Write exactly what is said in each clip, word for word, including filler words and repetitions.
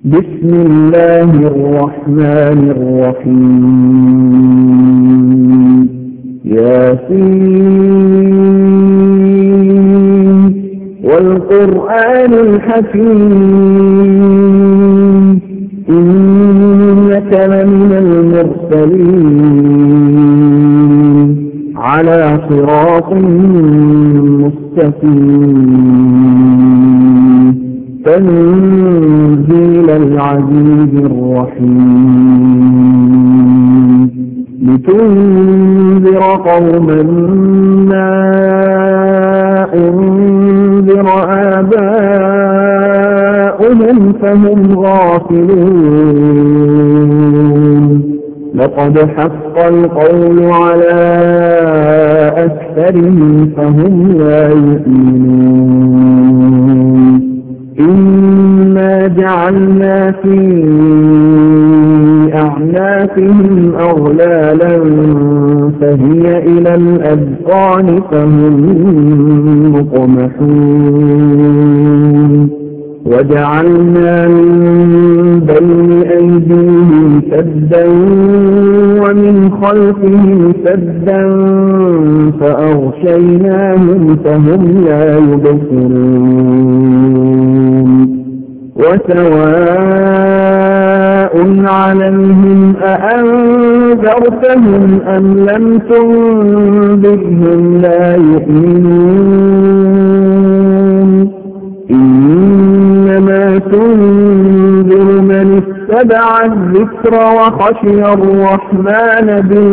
بسم الله الرحمن الرحيم ياسين والقرآن الحكيم إنك لمن المرسلين على صراط مستقيم تنزيل العزيز الرحيم لتنذر قوما ما أنذر آباؤهم فهم غافلون لقد حق القول على أكثرهم فهم لا يؤمنون إنا جعلنا في أعناقهم أغلالا فهي إلى الأذقان فهم مقمحون وجعلنا من بين أيديهم سدا ومن خلفهم سدا فأغشيناهم فهم لا يبصرون وسواء عليهم أأنذرتهم أم لم تنذرهم لا يؤمنون إنما تنذر من اتبع الذكر وخشي الرحمن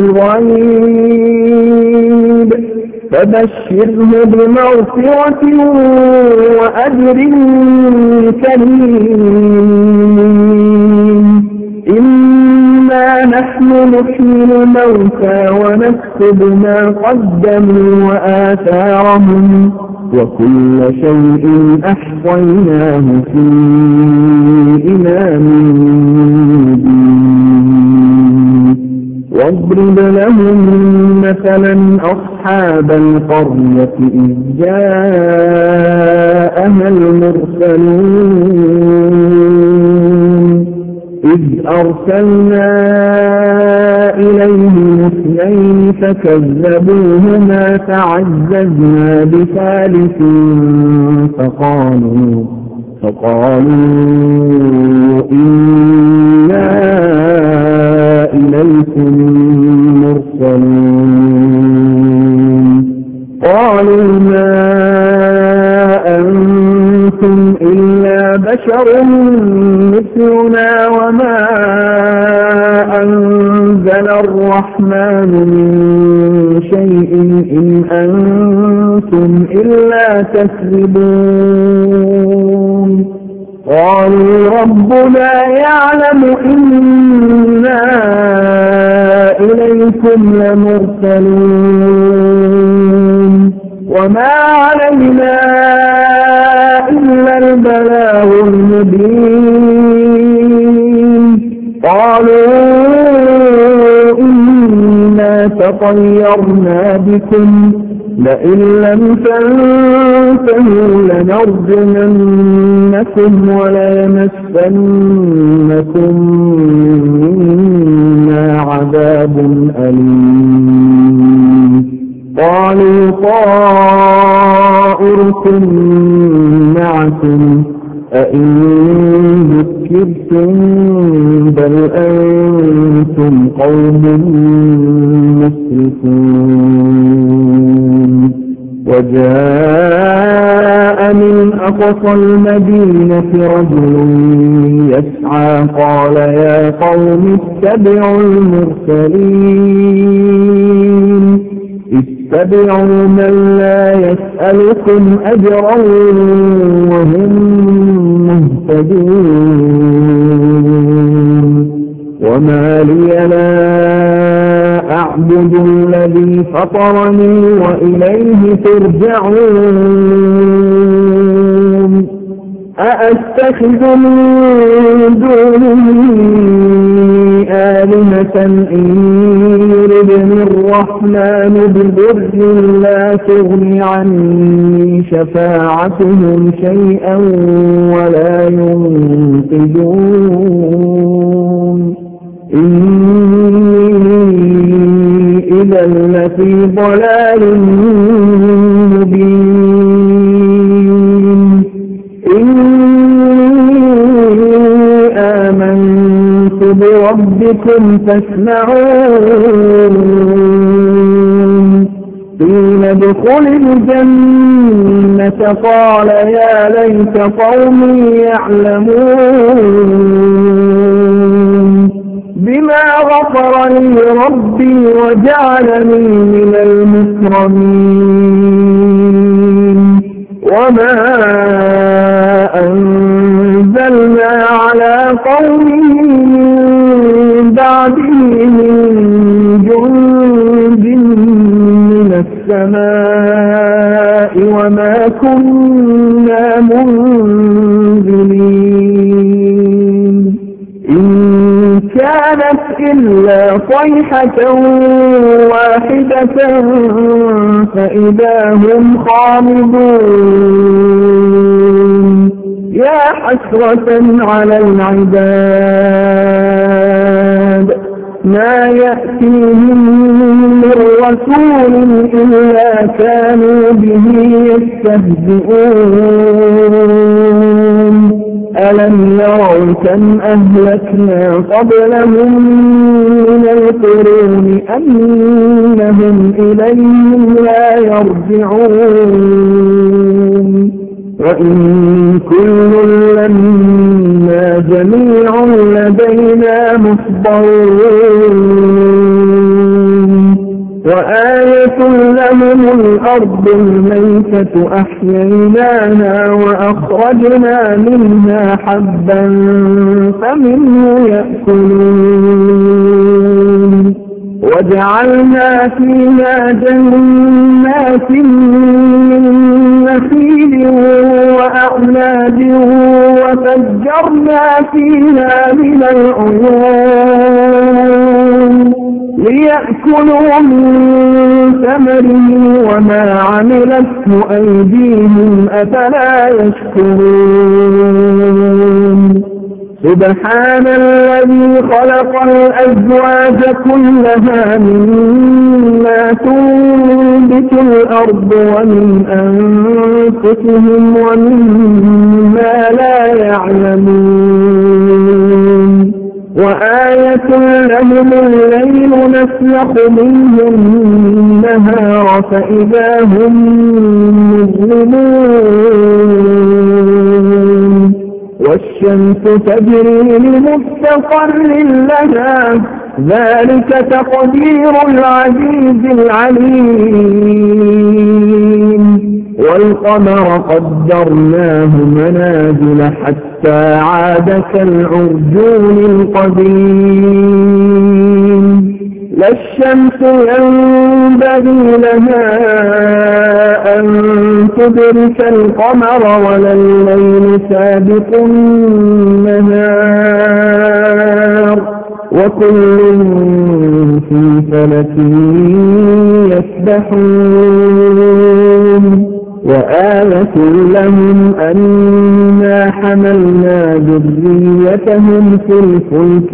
بالغيب فبشره بمغفرة وأجر كريم إنا نحن نحيي الموتى ونكتب ما قدموا وآثارهم وكل شيء أحصيناه في إمام مبين واضرب لهم مثلا أصحاب القرية إذ جاءها المرسلون إذ أرسلنا إليهم اثنين فكذبوهما فعززنا بثالث فقالوا فقالوا إنا إليكم مرسلون قالوا ما أنتم إلا بشر مثلنا وما أنزل الرحمن من شيء إن أنتم إلا تكذبون قالوا ربنا يعلم إنا إليكم لمرسلون وما علينا إلا البلاغ المبين قالوا إنا تطيرنا بكم لئن لم تنتهوا لنرجمنكم وليمسنكم منا عذاب أليم قالوا طائركم معكم أئن ذكرتم بل أنتم قوم مسرفون وجاء من أقصى المدينة رجل يسعى قال يا قوم اتبعوا المرسلين اتبعوا من لا يسألكم أجرا وهم مهتدون وما لي لا أعبد الذي فطرني وإليه ترجعون أأتخذ من دونه آلهة إن يردني الرحمن بضر لا تغني عني شفاعتهم شيئا ولا ينقذون يعلمون إني إذا لفي ضلال مبين إني آمنت بربكم فاسمعون قيل ادخل الجنة قال يا ليت قومي يعلمون بما غفر لي ربي وجعلني من المكرمين وما أنزلنا على قومه من بعده من جند من السماء وما كنا منزلين إن كانت إلا صيحة واحدة فإذا هم خامدون يا حسرة على العباد ما يأتيهم من رسول إلا كانوا به يستهزئون ألم يروا كم أهلكنا قبلهم من القرون أنهم إليهم لا يرجعون وإن كل لما جميع لدينا محضرون وآية لهم الأرض الميتة أحييناها وأخرجنا منها حبا فمنه يأكلون وجعلنا فيها جنات من نخيل وأعناب وفجرنا فيها من العيون ليأكلوا من ثمره وما عملته أيديهم أفلا يشكرون سبحان الذي خلق الأزواج كلها مما تنبت الأرض ومن أنفسهم ومما لا يعلمون وآية لهم الليل نسلخ منه النهار فإذا هم مظلمون والشمس تجري لمستقر لها ذلك تقدير العزيز العليم والقمر قدرناه منازل حتى عاد كالعرجون القديم لا الشمس ينبغي لها أن تدرك القمر ولا الليل سابق النهار وكل في فلك يسبحون وآية لهم أنا حملنا ذريتهم في الفلك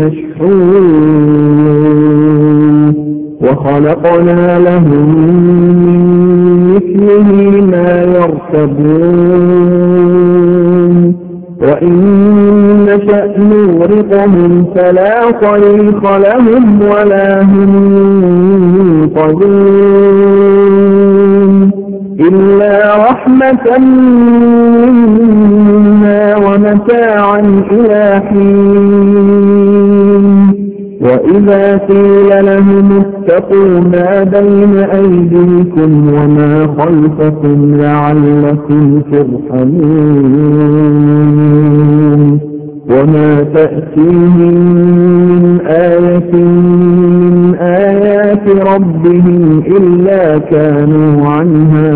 المشحون وخلقنا لهم من مثله ما يركبون وإن نشأ نغرقهم فلا صريخ لهم ولا هم ينقذون إلا رحمة منا ومتاعا إلى حين وإذا قيل لهم اتقوا ما بين أيديكم وما خلفكم لعلكم ترحمون وما تأتيهم من آية من آيات ربهم إلا كانوا عنها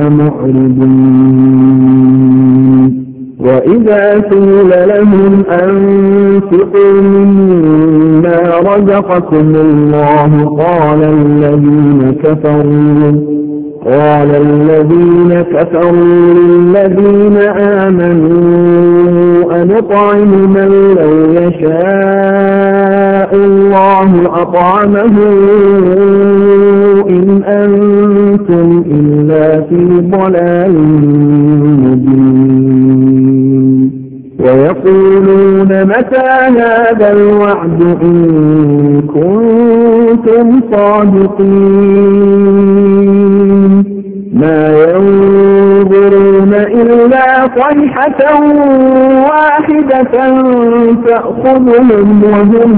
معرضين وإذا قيل لهم أنفقوا مما رزقكم الله قال الذين كفروا قال الذين كفروا للذين آمنوا أنطعم من لو يشاء الله أطعمه إن أنتم إلا في ضلال مبين ويقولون متى هذا الوعد إن كنتم صادقين ما ينظرون إلا صيحة واحدة تأخذهم وهم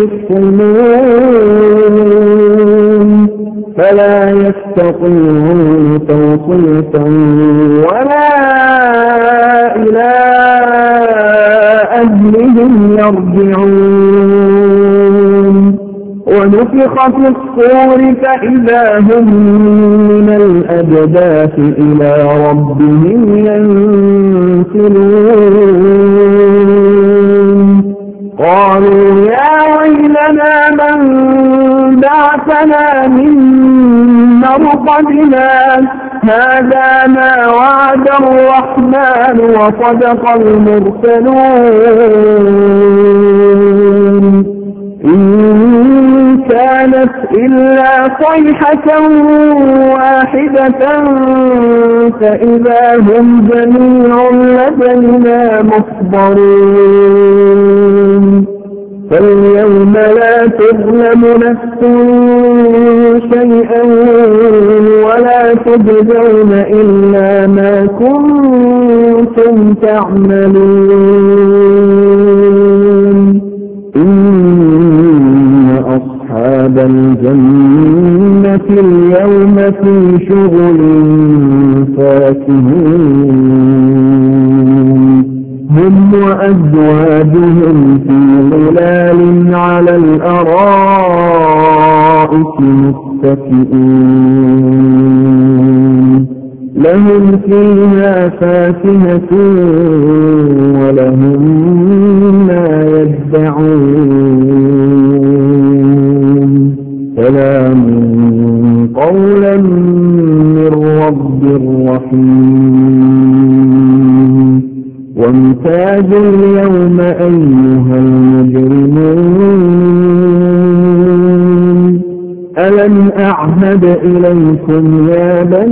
يخصمون فلا يستطيعون توصية ولا إلى أهلهم يرجعون ونفخ في الصور فإذا هم من الأجداث إلى ربهم ينسلون قالوا يا ويلنا من بعثنا من مرقدنا هذا ما وعد الرحمن وصدق المرسلون إن كانت إلا صيحة واحدة فإذا هم جميع لدينا محضرون فاليوم لا تظلم نفس شيئا ولا تجزون إلا ما كنتم تعملون إن أصحاب الجنة اليوم في شغل فاكهون هم وأزواجهم في ظلال على الأرائك متكئون لهم فيها فاكهة ولهم ما يدعون سلام قولا من رب رحيم وامتازوا اليوم أيها المجرمون ألم أعهد إليكم يا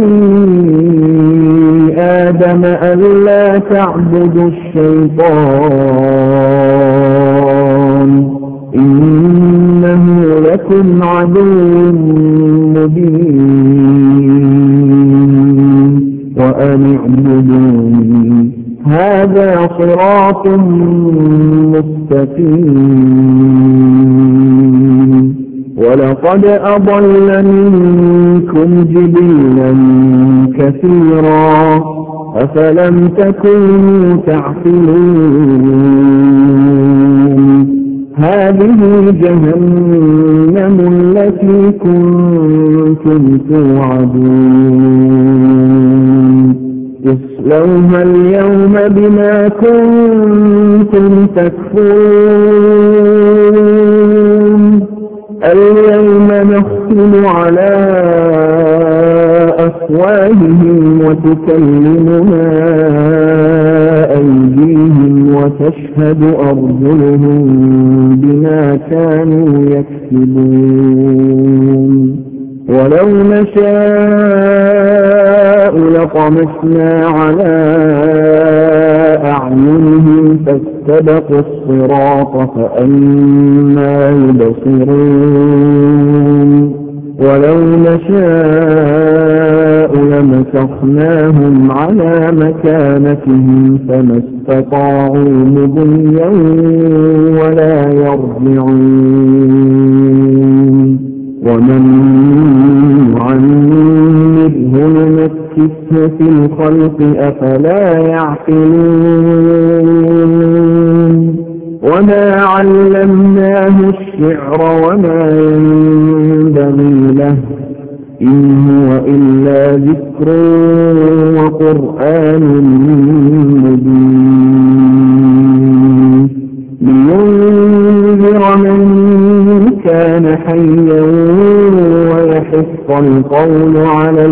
بني آدم ألا تعبدوا الشيطان إنه لكم عدو مبين وأن اعبدوني هذا صراط مستقيم ولقد أضل منكم جبلا كثيرا أفلم تكونوا تعقلون هذه جهنم التي كنتم توعدون اصلوها اليوم بما كنتم تكفرون اليوم نختم على أفواههم وتكلمنا أيديهم وتشهد أرجلهم بما كانوا يكسبون ولو نشاء لطمسنا على أعينهم فاستبقوا الصراط فأنى يبصرون ولو نشاء لمسخناهم على مكانتهم فما استطاعوا مضيا ولا يرجعون ومن نعمره نمكثه في الخلق أفلا يعقلون وما علمناه الشعر وما ينبغي له إن هو إلا ذكر وقرآن مبين لينذر من كان حيا ويحس ويحق القول على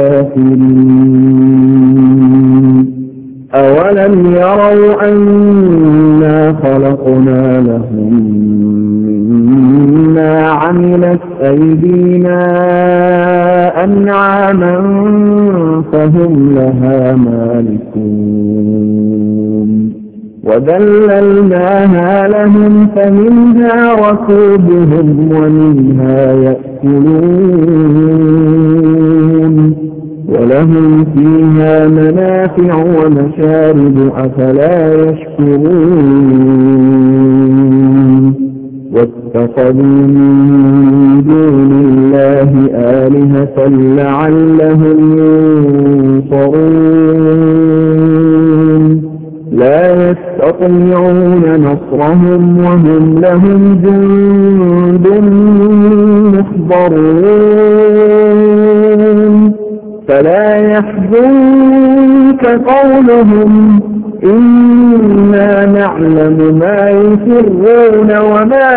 الكافرين أولم يروا أنا خلقنا لهم مما عملت أيدينا أنعاما فهم لها مالكون وذللناها لهم فمنها ركوبهم ومنها يأكلون ولهم فيها منافع ومشارب أفلا يشكرون واتخذوا من دون الله آلهة لعلهم ينصرون لا يستطيعون نصرهم وهم لهم جند محضرون فلا يحزنك قولهم إنا نعلم ما يسرون وما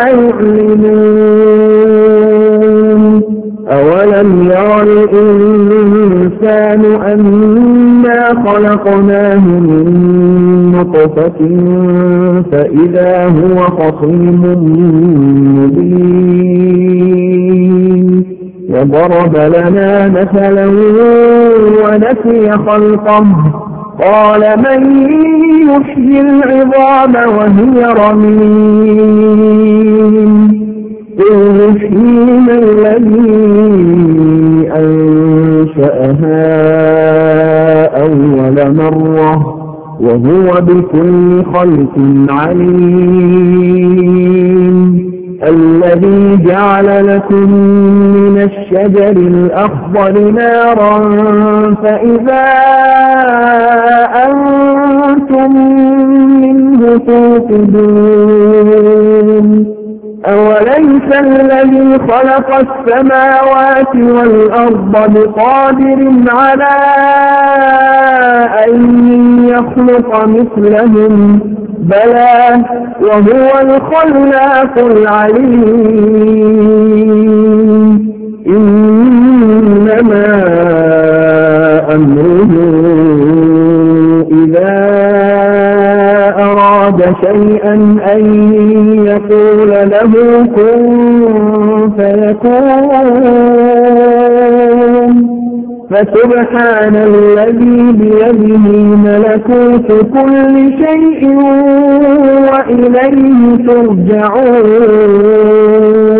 يعلنون أولم ير الإنسان أنا خلقناه من نطفة فإذا هو خصيم مبين وضرب لنا مثلا ونسي خلقه قال من يحيي العظام وهي رميم قل يحييها الذي أنشأها أول مرة وهو بكل خلق عليم الذي جعل لكم من الشجر الأخضر نارا فإذا أنتم منه توقدون أوليس الذي خلق السماوات والأرض بقادر على أن يخلق مثلهم بلى وهو الخلاق العليم إنما أمره إذا أراد شيئا أن يقول له كن فيكون فسبحان الذي بيده ملكوت كل شيء وإليه ترجعون